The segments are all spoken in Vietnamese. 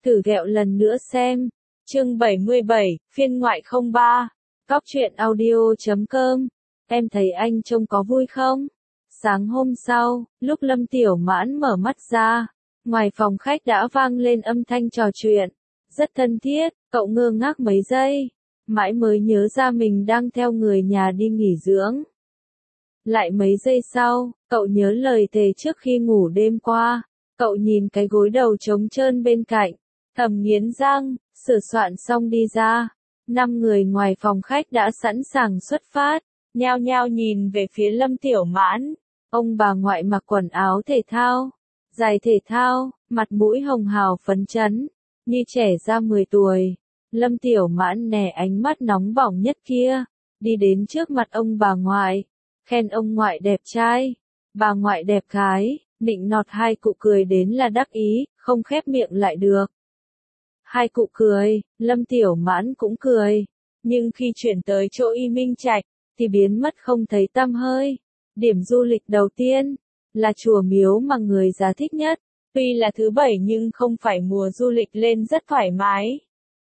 Thử ghẹo lần nữa xem. Chương 77, phiên ngoại 03. Cóc truyện audio.com. Em thấy anh trông có vui không? Sáng hôm sau, lúc Lâm Tiểu Mãn mở mắt ra, ngoài phòng khách đã vang lên âm thanh trò chuyện. Rất thân thiết, cậu ngơ ngác mấy giây, mãi mới nhớ ra mình đang theo người nhà đi nghỉ dưỡng. Lại mấy giây sau, cậu nhớ lời thề trước khi ngủ đêm qua. Cậu nhìn cái gối đầu trống trơn bên cạnh, thầm nghiến răng, sửa soạn xong đi ra. 5 người ngoài phòng khách đã sẵn sàng xuất phát, nhao nhao nhìn về phía Lâm Tiểu Mãn. Ông bà ngoại mặc quần áo thể thao, giày thể thao, mặt mũi hồng hào phấn chấn, như trẻ ra 10 tuổi. Lâm Tiểu Mãn nè ánh mắt nóng bỏng nhất kia, đi đến trước mặt ông bà ngoại, khen ông ngoại đẹp trai, bà ngoại đẹp gái, nịnh nọt hai cụ cười đến là đắc ý, không khép miệng lại được. Hai cụ cười, Lâm Tiểu Mãn cũng cười, nhưng khi chuyển tới chỗ Y Minh Trạch, thì biến mất không thấy tăm hơi. Điểm du lịch đầu tiên, là chùa miếu mà người già thích nhất, tuy là thứ bảy nhưng không phải mùa du lịch lên rất thoải mái.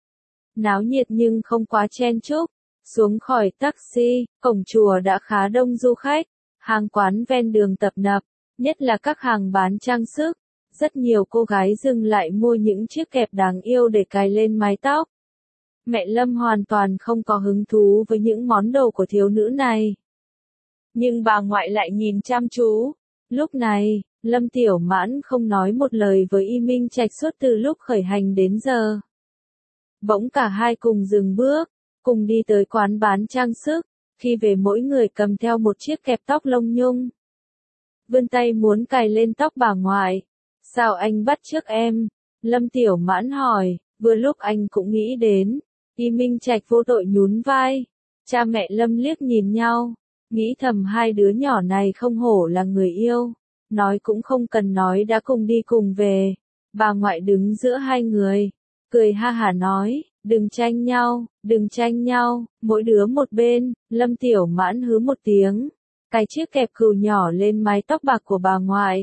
Náo nhiệt nhưng không quá chen chúc, xuống khỏi taxi, cổng chùa đã khá đông du khách, hàng quán ven đường tấp nập, nhất là các hàng bán trang sức. Rất nhiều cô gái dừng lại mua những chiếc kẹp đáng yêu để cài lên mái tóc. Mẹ Lâm hoàn toàn không có hứng thú với những món đồ của thiếu nữ này. Nhưng bà ngoại lại nhìn chăm chú. Lúc này, Lâm Tiểu Mãn không nói một lời với Y Minh Trạch suốt từ lúc khởi hành đến giờ. Bỗng cả hai cùng dừng bước, cùng đi tới quán bán trang sức, khi về mỗi người cầm theo một chiếc kẹp tóc lông nhung. Vươn tay muốn cài lên tóc bà ngoại. Sao anh bắt chước em? Lâm Tiểu Mãn hỏi, vừa lúc anh cũng nghĩ đến. Y Minh Trạch vô tội nhún vai. Cha mẹ Lâm liếc nhìn nhau, nghĩ thầm hai đứa nhỏ này không hổ là người yêu. Nói cũng không cần nói đã cùng đi cùng về. Bà ngoại đứng giữa hai người, cười ha hả nói, đừng tranh nhau, mỗi đứa một bên. Lâm Tiểu Mãn hứ một tiếng, cái chiếc kẹp cừu nhỏ lên mái tóc bạc của bà ngoại.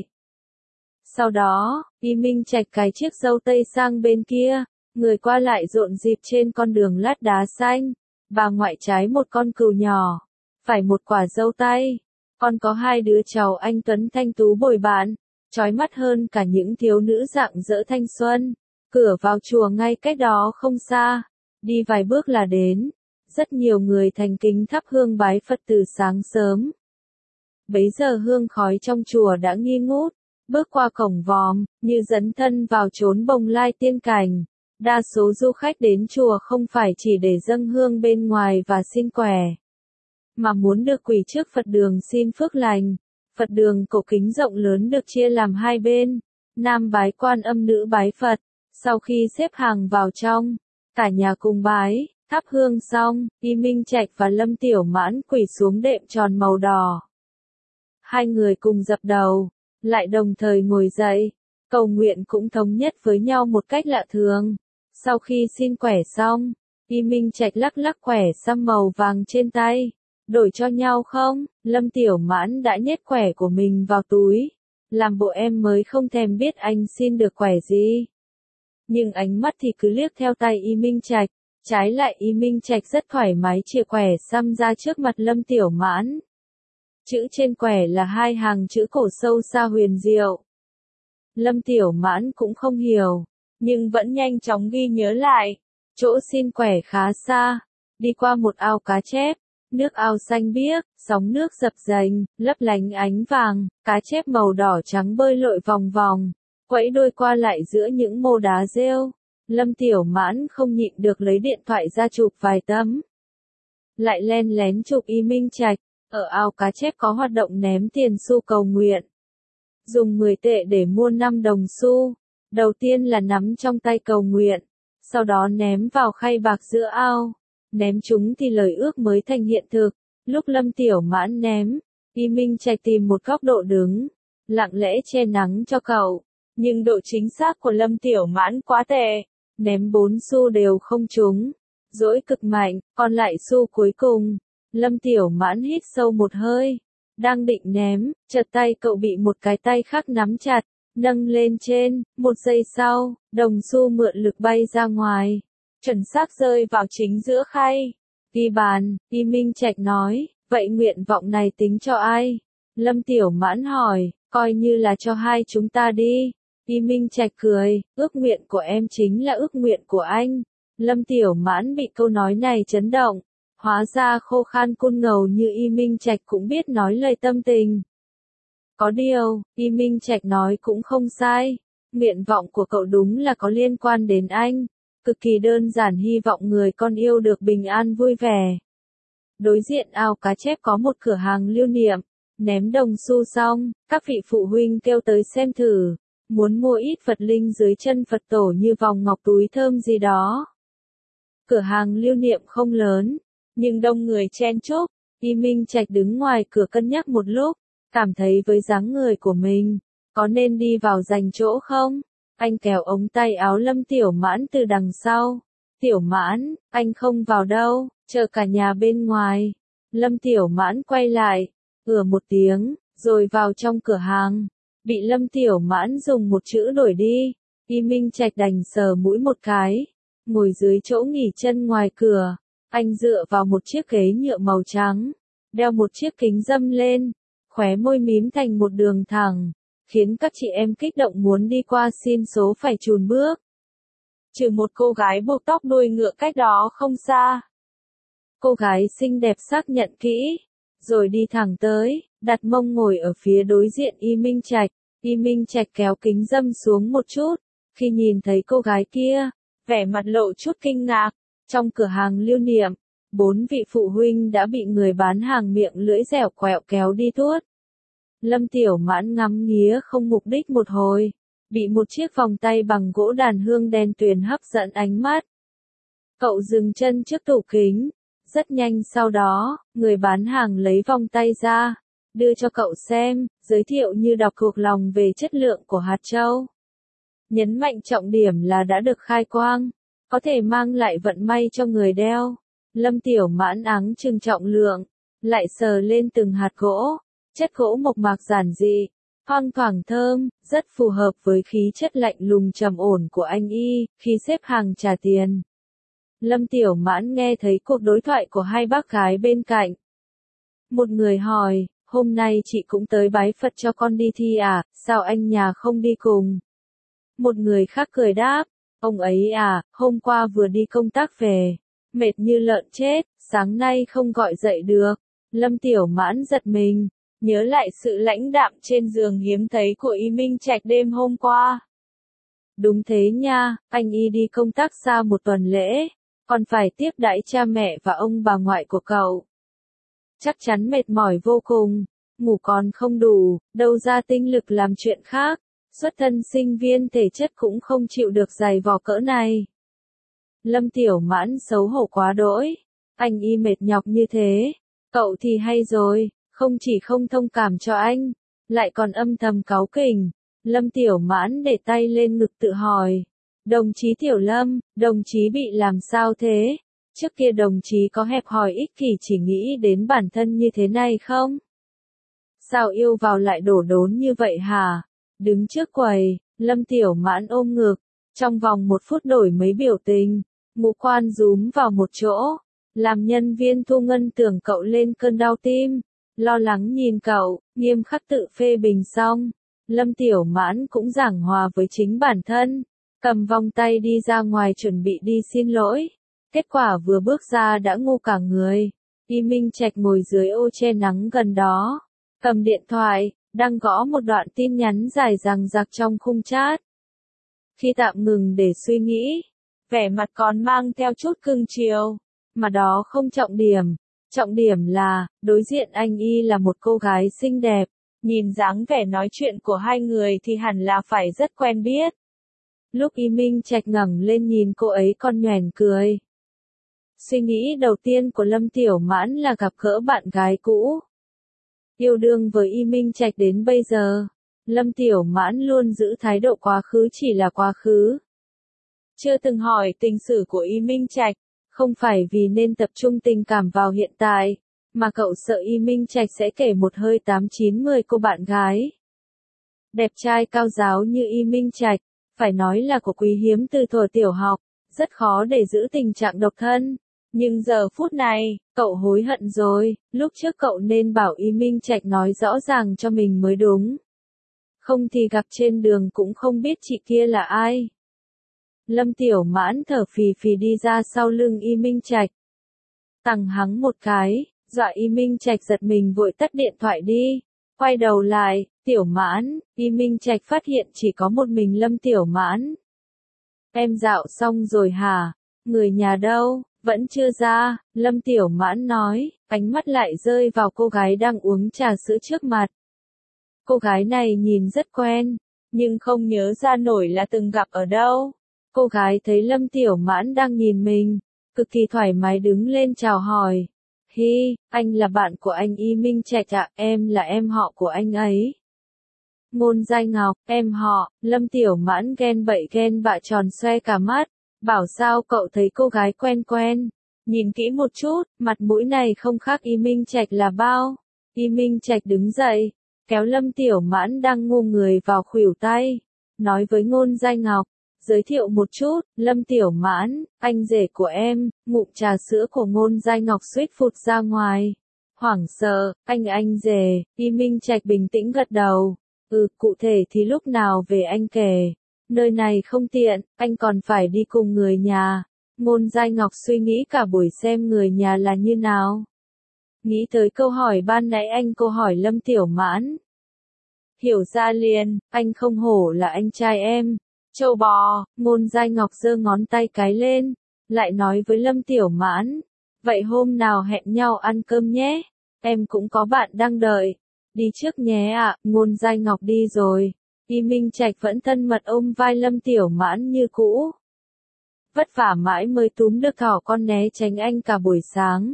Sau đó, Y Minh Trạch cài chiếc dâu tây sang bên kia, người qua lại rộn rịp trên con đường lát đá xanh. Bà ngoại trái một con cừu nhỏ, phải một quả dâu tây. Còn có hai đứa cháu anh tuấn thanh tú bồi bạn, chói mắt hơn cả những thiếu nữ rạng rỡ thanh xuân. Cửa vào chùa ngay cách đó không xa, đi vài bước là đến. Rất nhiều người thành kính thắp hương bái Phật từ sáng sớm. Bấy giờ hương khói trong chùa đã nghi ngút. Bước qua cổng vòm, như dấn thân vào chốn bồng lai tiên cảnh. Đa số du khách đến chùa không phải chỉ để dâng hương bên ngoài và xin quẻ, mà muốn được quỳ trước Phật đường xin phước lành. Phật đường cổ kính rộng lớn được chia làm hai bên, nam bái Quan Âm, nữ bái Phật. Sau khi xếp hàng vào trong, cả nhà cùng bái, thắp hương xong, Y Minh Trạch và Lâm Tiểu Mãn quỳ xuống đệm tròn màu đỏ. Hai người cùng dập đầu, lại đồng thời ngồi dậy, cầu nguyện cũng thống nhất với nhau một cách lạ thường. Sau khi xin quẻ xong, Y Minh Trạch lắc lắc quẻ xăm màu vàng trên tay. Đổi cho nhau không? Lâm Tiểu Mãn đã nhét quẻ của mình vào túi. Làm bộ em mới không thèm biết anh xin được quẻ gì. Nhưng ánh mắt thì cứ liếc theo tay Y Minh Trạch. Trái lại Y Minh Trạch rất thoải mái chìa quẻ xăm ra trước mặt Lâm Tiểu Mãn. Chữ trên quẻ là hai hàng chữ cổ sâu xa huyền diệu. Lâm Tiểu Mãn cũng không hiểu, nhưng vẫn nhanh chóng ghi nhớ lại. Chỗ xin quẻ khá xa, đi qua một ao cá chép, nước ao xanh biếc, sóng nước dập dềnh, lấp lánh ánh vàng, cá chép màu đỏ trắng bơi lội vòng vòng, quẫy đuôi qua lại giữa những mô đá rêu. Lâm Tiểu Mãn không nhịn được lấy điện thoại ra chụp vài tấm. Lại len lén chụp Y Minh Trạch. Ở ao cá chép có hoạt động ném tiền xu cầu nguyện. Dùng 10 tệ để mua 5 đồng xu. Đầu tiên là nắm trong tay cầu nguyện, sau đó ném vào khay bạc giữa ao. Ném chúng thì lời ước mới thành hiện thực. Lúc Lâm Tiểu Mãn ném, Y Minh Trạch tìm một góc độ đứng, lặng lẽ che nắng cho cậu. Nhưng độ chính xác của Lâm Tiểu Mãn quá tệ. Ném 4 xu đều không trúng. Dỗi cực mạnh, còn lại xu cuối cùng. Lâm Tiểu Mãn hít sâu một hơi, đang định ném, chợt tay cậu bị một cái tay khác nắm chặt, nâng lên trên, 1 giây sau, đồng xu mượn lực bay ra ngoài, chuẩn xác rơi vào chính giữa khay. Ghi bàn, Y Minh Trạch nói, vậy nguyện vọng này tính cho ai? Lâm Tiểu Mãn hỏi, coi như là cho hai chúng ta đi. Y Minh Trạch cười, ước nguyện của em chính là ước nguyện của anh. Lâm Tiểu Mãn bị câu nói này chấn động, hóa ra khô khan côn ngầu như Y Minh Trạch cũng biết nói lời tâm tình. Có điều, Y Minh Trạch nói cũng không sai, nguyện vọng của cậu đúng là có liên quan đến anh, cực kỳ đơn giản, hy vọng người con yêu được bình an vui vẻ. Đối diện ao cá chép có một cửa hàng lưu niệm, ném đồng xu xong, các vị phụ huynh kêu tới xem thử, muốn mua ít vật linh dưới chân Phật tổ như vòng ngọc, túi thơm gì đó. Cửa hàng lưu niệm không lớn, nhưng đông người chen chúc. Y Minh Trạch đứng ngoài cửa cân nhắc một lúc, cảm thấy với dáng người của mình, có nên đi vào giành chỗ không? Anh kéo ống tay áo Lâm Tiểu Mãn từ đằng sau. Tiểu Mãn, anh không vào đâu, chờ cả nhà bên ngoài. Lâm Tiểu Mãn quay lại, một tiếng, rồi vào trong cửa hàng. Bị Lâm Tiểu Mãn dùng một chữ đuổi đi. Y Minh Trạch đành sờ mũi một cái, ngồi dưới chỗ nghỉ chân ngoài cửa. Anh dựa vào một chiếc ghế nhựa màu trắng, đeo một chiếc kính râm lên, khóe môi mím thành một đường thẳng, khiến các chị em kích động muốn đi qua xin số phải chùn bước. Trừ một cô gái buộc tóc đuôi ngựa cách đó không xa. Cô gái xinh đẹp xác nhận kỹ, rồi đi thẳng tới, đặt mông ngồi ở phía đối diện Y Minh Trạch. Y Minh Trạch kéo kính râm xuống một chút, khi nhìn thấy cô gái kia, vẻ mặt lộ chút kinh ngạc. Trong cửa hàng lưu niệm, 4 vị phụ huynh đã bị người bán hàng miệng lưỡi dẻo quẹo kéo đi tuốt. Lâm Tiểu Mãn ngắm nghía không mục đích một hồi, bị một chiếc vòng tay bằng gỗ đàn hương đen tuyền hấp dẫn ánh mắt. Cậu dừng chân trước tủ kính, rất nhanh sau đó, người bán hàng lấy vòng tay ra, đưa cho cậu xem, giới thiệu như đọc thuộc lòng về chất lượng của hạt châu. Nhấn mạnh trọng điểm là đã được khai quang, có thể mang lại vận may cho người đeo. Lâm Tiểu Mãn áng chừng trọng lượng, lại sờ lên từng hạt gỗ, chất gỗ mộc mạc giản dị, thoang thoảng thơm, rất phù hợp với khí chất lạnh lùng trầm ổn của anh Y, khi xếp hàng trả tiền. Lâm Tiểu Mãn nghe thấy cuộc đối thoại của hai bác gái bên cạnh. Một người hỏi, hôm nay chị cũng tới bái Phật cho con đi thi à, sao anh nhà không đi cùng? Một người khác cười đáp, ông ấy à, hôm qua vừa đi công tác về, mệt như lợn chết, sáng nay không gọi dậy được. Lâm Tiểu Mãn giật mình, nhớ lại sự lãnh đạm trên giường hiếm thấy của Y Minh Trạch đêm hôm qua. Đúng thế nha, anh Y đi công tác xa một tuần lễ, còn phải tiếp đãi cha mẹ và ông bà ngoại của cậu. Chắc chắn mệt mỏi vô cùng, ngủ còn không đủ, đâu ra tinh lực làm chuyện khác. Xuất thân sinh viên thể chất cũng không chịu được dày vò cỡ này. Lâm Tiểu Mãn xấu hổ quá đỗi. Anh Y mệt nhọc như thế, cậu thì hay rồi, không chỉ không thông cảm cho anh, lại còn âm thầm cáu kỉnh. Lâm Tiểu Mãn để tay lên ngực tự hỏi. Đồng chí Tiểu Lâm, đồng chí bị làm sao thế? Trước kia đồng chí có hẹp hòi ích kỷ chỉ nghĩ đến bản thân như thế này không? Sao yêu vào lại đổ đốn như vậy hả? Đứng trước quầy, Lâm Tiểu Mãn ôm ngực, trong vòng 1 phút đổi mấy biểu tình, ngũ quan rúm vào một chỗ, làm nhân viên thu ngân tưởng cậu lên cơn đau tim, lo lắng nhìn cậu, nghiêm khắc tự phê bình xong, Lâm Tiểu Mãn cũng giảng hòa với chính bản thân, cầm vòng tay đi ra ngoài chuẩn bị đi xin lỗi, kết quả vừa bước ra đã ngu cả người. Y Minh Trạch ngồi dưới ô che nắng gần đó, cầm điện thoại, đang gõ một đoạn tin nhắn dài dằng dặc trong khung chat. Khi tạm ngừng để suy nghĩ, vẻ mặt còn mang theo chút cưng chiều, mà đó không trọng điểm là, đối diện anh Y là một cô gái xinh đẹp, nhìn dáng vẻ nói chuyện của hai người thì hẳn là phải rất quen biết. Lúc Y Minh Trạch ngẩng lên nhìn cô ấy con nhoẻn cười. Suy nghĩ đầu tiên của Lâm Tiểu Mãn là gặp gỡ bạn gái cũ. Yêu đương với Y Minh Trạch đến bây giờ, Lâm Tiểu Mãn luôn giữ thái độ quá khứ chỉ là quá khứ. Chưa từng hỏi tình sử của Y Minh Trạch, không phải vì nên tập trung tình cảm vào hiện tại, mà cậu sợ Y Minh Trạch sẽ kể một hơi 8, 9, 10 cô bạn gái. Đẹp trai cao giáo như Y Minh Trạch, phải nói là của quý hiếm từ thuở tiểu học, rất khó để giữ tình trạng độc thân. Nhưng giờ phút này, cậu hối hận rồi, lúc trước cậu nên bảo Y Minh Trạch nói rõ ràng cho mình mới đúng. Không thì gặp trên đường cũng không biết chị kia là ai. Lâm Tiểu Mãn thở phì phì đi ra sau lưng Y Minh Trạch. Tằng hắng một cái, dọa Y Minh Trạch giật mình vội tắt điện thoại đi. Quay đầu lại, Tiểu Mãn, Y Minh Trạch phát hiện chỉ có một mình Lâm Tiểu Mãn. Em dạo xong rồi hả? Người nhà đâu? Vẫn chưa ra, Lâm Tiểu Mãn nói, ánh mắt lại rơi vào cô gái đang uống trà sữa trước mặt. Cô gái này nhìn rất quen, nhưng không nhớ ra nổi là từng gặp ở đâu. Cô gái thấy Lâm Tiểu Mãn đang nhìn mình, cực kỳ thoải mái đứng lên chào hỏi. Hi, anh là bạn của anh Y Minh Trạch ạ, em là em họ của anh ấy. Ngôn Giai Ngọc, em họ, Lâm Tiểu Mãn ghen bậy ghen bạ tròn xoe cả mắt, bảo sao cậu thấy cô gái quen quen. Nhìn kỹ một chút, mặt mũi này không khác Y Minh Trạch là bao. Y Minh Trạch đứng dậy, kéo Lâm Tiểu Mãn đang ngu người vào khuỷu tay, nói với Ngôn Giai Ngọc, giới thiệu một chút, Lâm Tiểu Mãn, anh rể của em. Ngụm trà sữa của Ngôn Giai Ngọc suýt phụt ra ngoài. Hoảng sợ, anh rể. Y Minh Trạch bình tĩnh gật đầu. Cụ thể thì lúc nào về anh kể. Nơi này không tiện, anh còn phải đi cùng người nhà. Ngôn Giai Ngọc suy nghĩ cả buổi xem người nhà là như nào. Nghĩ tới câu hỏi ban nãy anh cô hỏi Lâm Tiểu Mãn. Hiểu ra liền, anh không hổ là anh trai em. Châu bò, Ngôn Giai Ngọc giơ ngón tay cái lên, lại nói với Lâm Tiểu Mãn. Vậy hôm nào hẹn nhau ăn cơm nhé, em cũng có bạn đang đợi. Đi trước nhé ạ. Ngôn Giai Ngọc đi rồi. Y Minh Trạch vẫn thân mật ôm vai Lâm Tiểu Mãn như cũ. Vất vả mãi mới túm được thỏ con né tránh anh cả buổi sáng.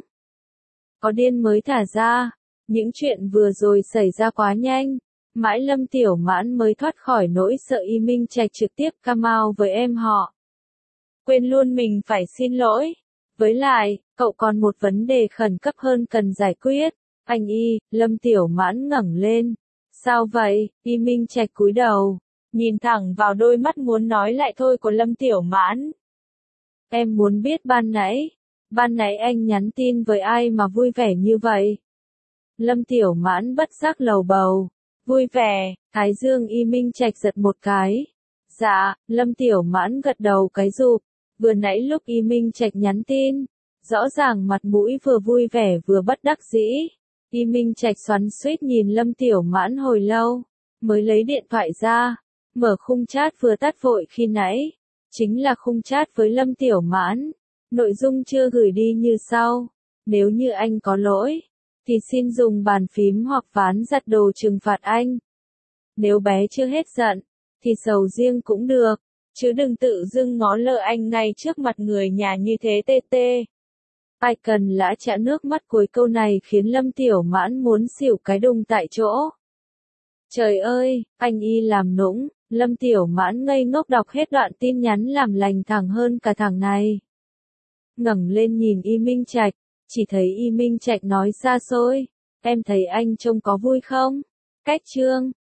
Có điên mới thả ra. Những chuyện vừa rồi xảy ra quá nhanh. Mãi Lâm Tiểu Mãn mới thoát khỏi nỗi sợ Y Minh Trạch trực tiếp cam ao với em họ. Quên luôn mình phải xin lỗi. Với lại, cậu còn một vấn đề khẩn cấp hơn cần giải quyết. Anh Y, Lâm Tiểu Mãn ngẩng lên. Sao vậy? Y Minh Trạch cúi đầu, nhìn thẳng vào đôi mắt muốn nói lại thôi của Lâm Tiểu Mãn. Em muốn biết ban nãy anh nhắn tin với ai mà vui vẻ như vậy? Lâm Tiểu Mãn bất giác lầu bầu. Vui vẻ, thái dương Y Minh Trạch giật một cái. Dạ, Lâm Tiểu Mãn gật đầu cái rụp. Vừa nãy lúc Y Minh Trạch nhắn tin, rõ ràng mặt mũi vừa vui vẻ vừa bất đắc dĩ. Y Minh Trạch xoắn xuýt nhìn Lâm Tiểu Mãn hồi lâu, mới lấy điện thoại ra, mở khung chat vừa tắt vội khi nãy, chính là khung chat với Lâm Tiểu Mãn. Nội dung chưa gửi đi như sau: nếu như anh có lỗi, thì xin dùng bàn phím hoặc ván giặt đồ trừng phạt anh. Nếu bé chưa hết giận, thì sầu riêng cũng được, chứ đừng tự dưng ngó lơ anh ngay trước mặt người nhà như thế TT. Ai cần lã chả nước mắt cuối câu này khiến Lâm Tiểu Mãn muốn xỉu cái đùng tại chỗ. Trời ơi, anh Y làm nũng. Lâm Tiểu Mãn ngây ngốc đọc hết đoạn tin nhắn làm lành thằng hơn cả thằng này. Ngẩng lên nhìn Y Minh Trạch, chỉ thấy Y Minh Trạch nói xa xôi, em thấy anh trông có vui không? Cách chương